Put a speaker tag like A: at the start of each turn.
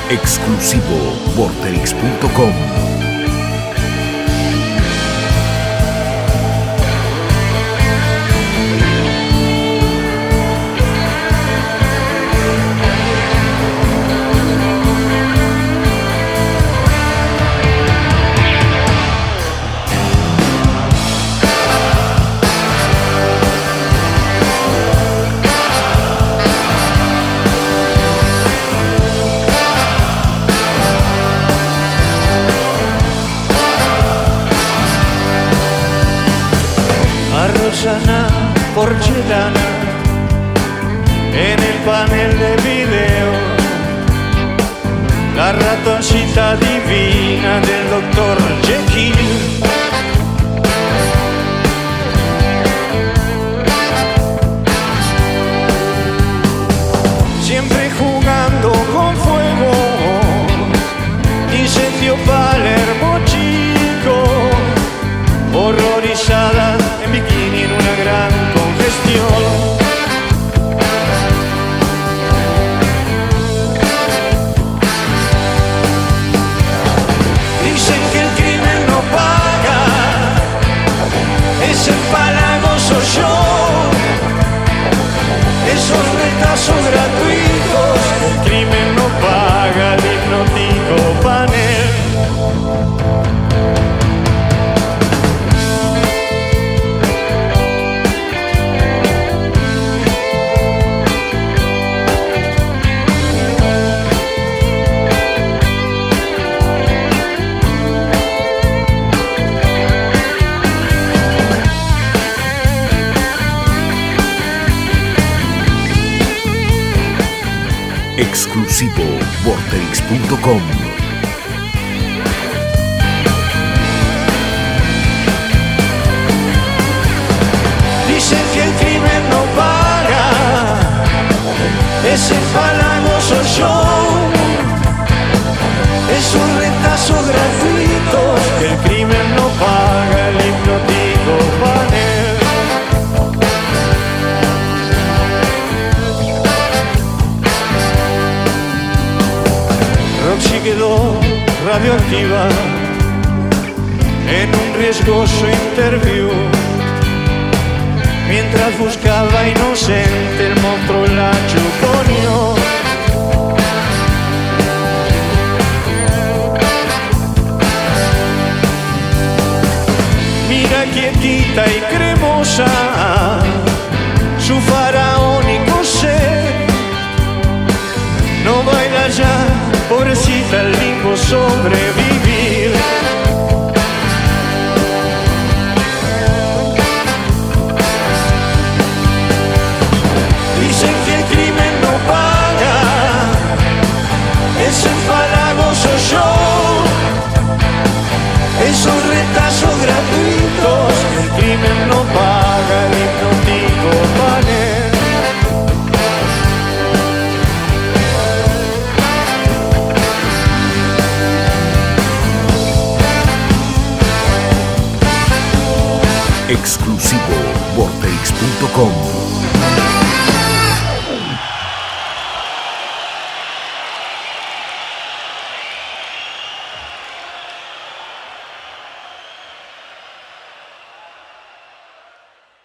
A: Exclusivo Vorterix.com.
B: Rosana porcelana en el panel de video, la ratoncita divina del doctor Jekyll. Siempre jugando con fuego, dice tío Palermo chico, horrorizada en bikini en una gran congestión. Dicen que el crimen no paga, ese empalagoso show, esos retazos gratuitos. El crimen no paga, el hipnótico panel.
A: Exclusivo Vorterix.com.
B: Dicen que el crimen no paga, ese empalagoso show, esos retazos gratuitos. Que el crimen no paga, el hipnótico panel. Roxy quedó radioactiva en un riesgoso interview, mientras buscaba inocente el monstruo la chuponeó. Mira quietita y cremosa su faraónico ser, no baila ya, pobrecita, el limbo sobrevivir. Dicen que el crimen no paga, ese empalagoso show, esos retazos gratuitos. El crimen no paga, el hipnótico panel.
A: Exclusivo Vorterix.com.